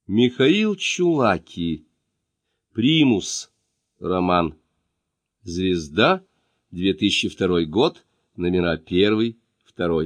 Михаил Чулаки. Примус. Роман. Звезда. 2002 год. Номера 1, 2.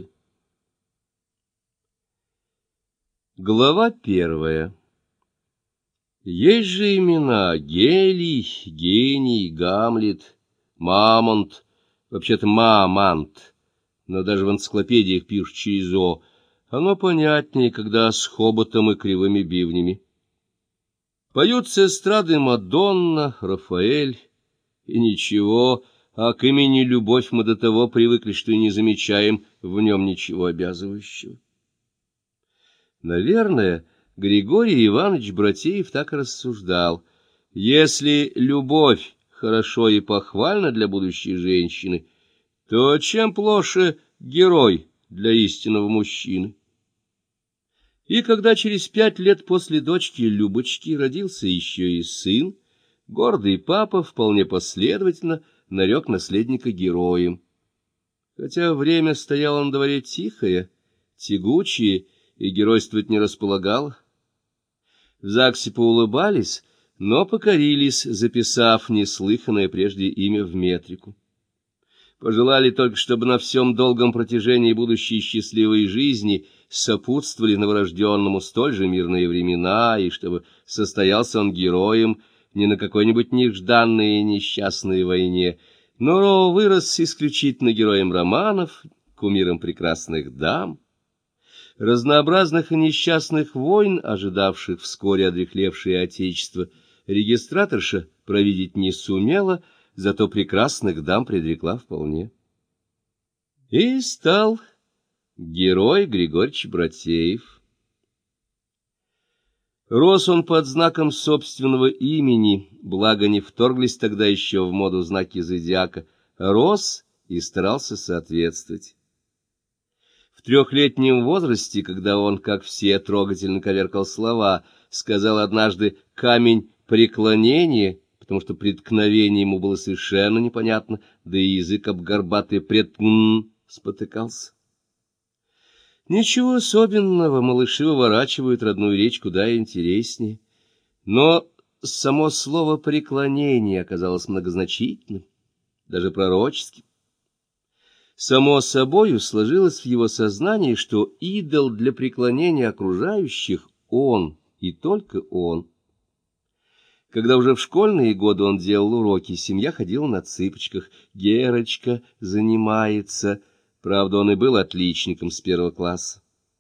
Глава 1. Есть же имена: Гелий, Гений, Гамлет, Мамонт, вообще-то Мамант, но даже в энциклопедиях пишут через «о». Оно понятнее, когда с хоботом и кривыми бивнями. Поют с эстрады Мадонна, Рафаэль, и ничего, а к имени Любовь мы до того привыкли, что и не замечаем в нем ничего обязывающего. Наверное, Григорий Иванович Братеев так и рассуждал. Если любовь хорошо и похвальна для будущей женщины, то чем плоше герой для истинного мужчины? И когда через 5 лет после дочки Любочки родился еще и сын, гордый папа вполне последовательно нарек наследника героем. Хотя время стояло на дворе тихое, тягучее, и геройствовать не располагало. В ЗАГСе поулыбались, но покорились, записав неслыханное прежде имя в метрику. Пожелали только, чтобы на всем долгом протяжении будущей счастливой жизни сопутствовали новорожденному столь же мирные времена, и чтобы состоялся он героем не на какой-нибудь нежданной и несчастной войне, но вырос исключительно героем романов, кумиром прекрасных дам. Разнообразных и несчастных войн, ожидавших вскоре одряхлевшее отечество, регистраторша провидеть не сумела, зато прекрасных дам предрекла вполне. И стал герой Григорьевич Братеев. Рос он под знаком собственного имени, благо не вторглись тогда еще в моду знаки зодиака, рос и старался соответствовать. В 3-летнем возрасте, когда он, как все, трогательно коверкал слова, сказал однажды «камень преклонения», потому что преткновение ему было совершенно непонятно, да и язык об горбатый спотыкался. Ничего особенного, малыши выворачивают родную речь куда интереснее, но само слово «преклонение» оказалось многозначительным, даже пророческим. Само собою сложилось в его сознании, что идол для преклонения окружающих — он, и только он. Когда уже в школьные годы он делал уроки, семья ходила на цыпочках. Герочка занимается. Правда, он и был отличником с 1 класса.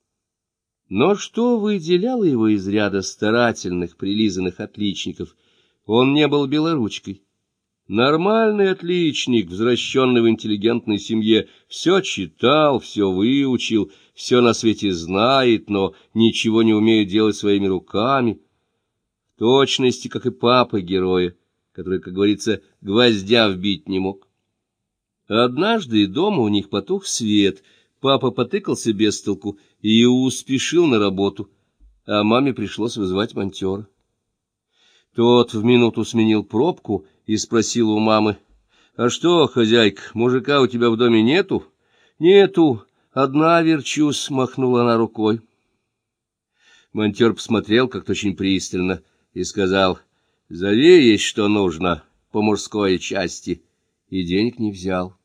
Но что выделяло его из ряда старательных, прилизанных отличников? Он не был белоручкой. Нормальный отличник, возвращенный в интеллигентной семье, все читал, все выучил, все на свете знает, но ничего не умеет делать своими руками. В точности, как и папа героя, который, как говорится, гвоздя вбить не мог. Однажды дома у них потух свет, папа потыкался без толку и успешил на работу, а маме пришлось вызывать монтера. Тот в минуту сменил пробку и спросил у мамы: «А что, хозяйка, мужика у тебя в доме нету?» «Нету, одна верчусь», — махнула она рукой. Монтер посмотрел как-то очень пристально и сказал: «Зови, есть что нужно, по мужской части», и денег не взял.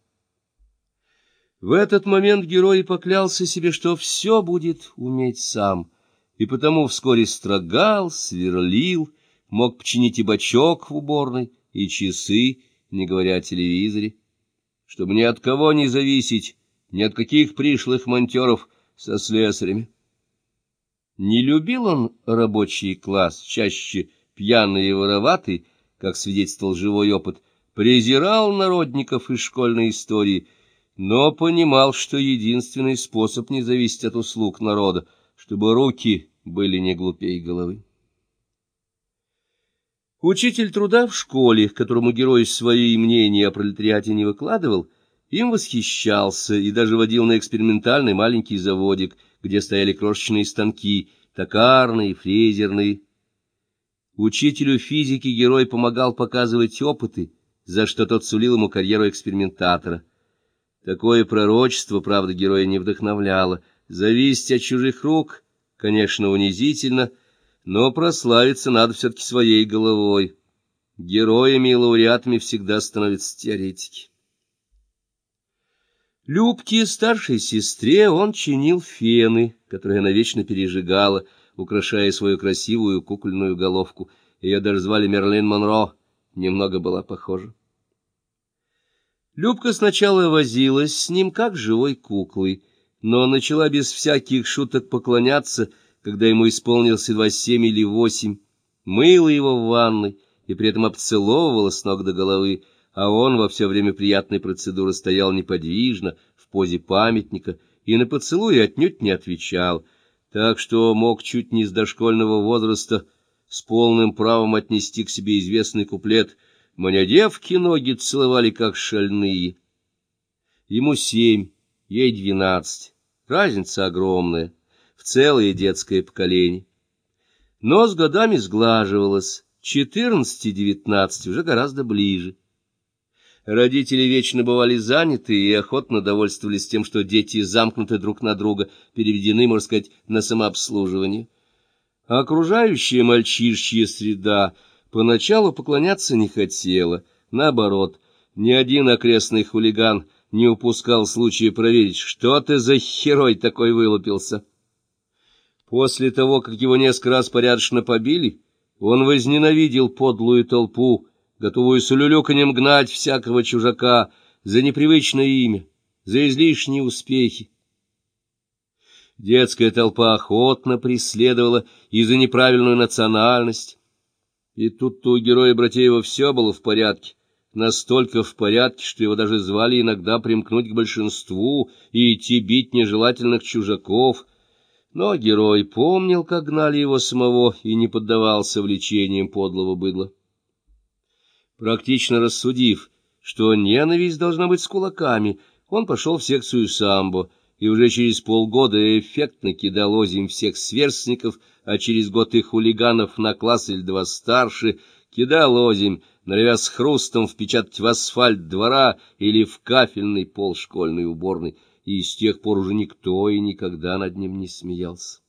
В этот момент герой поклялся себе, что все будет уметь сам, и потому вскоре строгал, сверлил, мог починить и бачок в уборной, и часы, не говоря о телевизоре, чтобы ни от кого не зависеть, ни от каких пришлых монтеров со слесарями. Не любил он рабочий класс, чаще пьяный и вороватый, как свидетельствовал живой опыт, презирал народников из школьной истории, но понимал, что единственный способ не зависеть от услуг народа, чтобы руки были не глупей головы. Учитель труда в школе, которому герой свои мнения о пролетариате не выкладывал, им восхищался и даже водил на экспериментальный маленький заводик, где стояли крошечные станки, токарные, фрезерные. Учителю физики герой помогал показывать опыты, за что тот сулил ему карьеру экспериментатора. Такое пророчество, правда, героя не вдохновляло. Зависеть от чужих рук, конечно, унизительно, Но прославиться надо все-таки своей головой. Героями и лауреатами всегда становятся теоретики. Любке, старшей сестре, он чинил фены, которые она вечно пережигала, украшая свою красивую кукольную головку. Ее даже звали Мерлин Монро, немного была похожа. Любка сначала возилась с ним, как живой куклой, но начала без всяких шуток поклоняться, когда ему исполнилось едва 7 или 8, мыла его в ванной и при этом обцеловывала с ног до головы, а он во все время приятной процедуры стоял неподвижно, в позе памятника, и на поцелуи отнюдь не отвечал, так что мог чуть не с дошкольного возраста с полным правом отнести к себе известный куплет «Меня девки ноги целовали, как шальные». Ему 7, ей 12, разница огромная, в целое детское поколение. Но с годами сглаживалось, 14-19 уже гораздо ближе. Родители вечно бывали заняты и охотно довольствовались тем, что дети замкнуты друг на друга, переведены, можно сказать, на самообслуживание. А окружающая мальчишья среда поначалу поклоняться не хотела. Наоборот, ни один окрестный хулиган не упускал случая проверить, что ты за херой такой вылупился. После того, как его несколько раз порядочно побили, он возненавидел подлую толпу, готовую с улюлюканьем гнать всякого чужака за непривычное имя, за излишние успехи. Детская толпа охотно преследовала и за неправильную национальность. И тут-то у героя Братеева все было в порядке, настолько в порядке, что его даже звали иногда примкнуть к большинству и идти бить нежелательных чужаков. Но герой помнил, как гнали его самого, и не поддавался влечениям подлого быдла. Практично рассудив, что ненависть должна быть с кулаками, он пошел в секцию самбо, и уже через полгода эффектно кидал озимь всех сверстников, а через год и хулиганов на класс или два старше, кидал озимь, норовя с хрустом впечатать в асфальт двора или в кафельный пол школьной уборной, и с тех пор уже никто и никогда над ним не смеялся.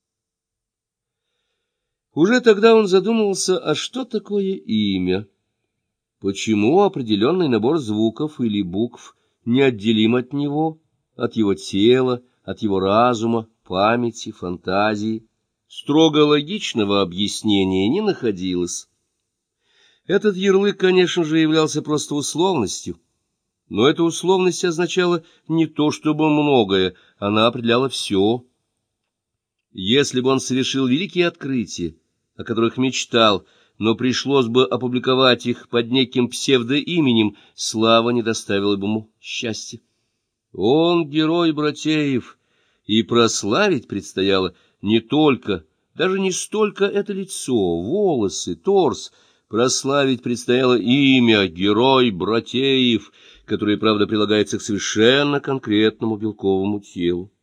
Уже тогда он задумывался, а что такое имя? Почему определенный набор звуков или букв неотделим от него, от его тела, от его разума, памяти, фантазии? Строго логичного объяснения не находилось. Этот ярлык, конечно же, являлся просто условностью, но эта условность означала не то чтобы многое, она определяла все. Если бы он совершил великие открытия, о которых мечтал, но пришлось бы опубликовать их под неким псевдоименем, слава не доставила бы ему счастья. Он герой Братеев, и прославить предстояло не только, даже не столько это лицо, волосы, торс, прославить предстояло имя герой Братеев, которое, правда, прилагается к совершенно конкретному белковому телу.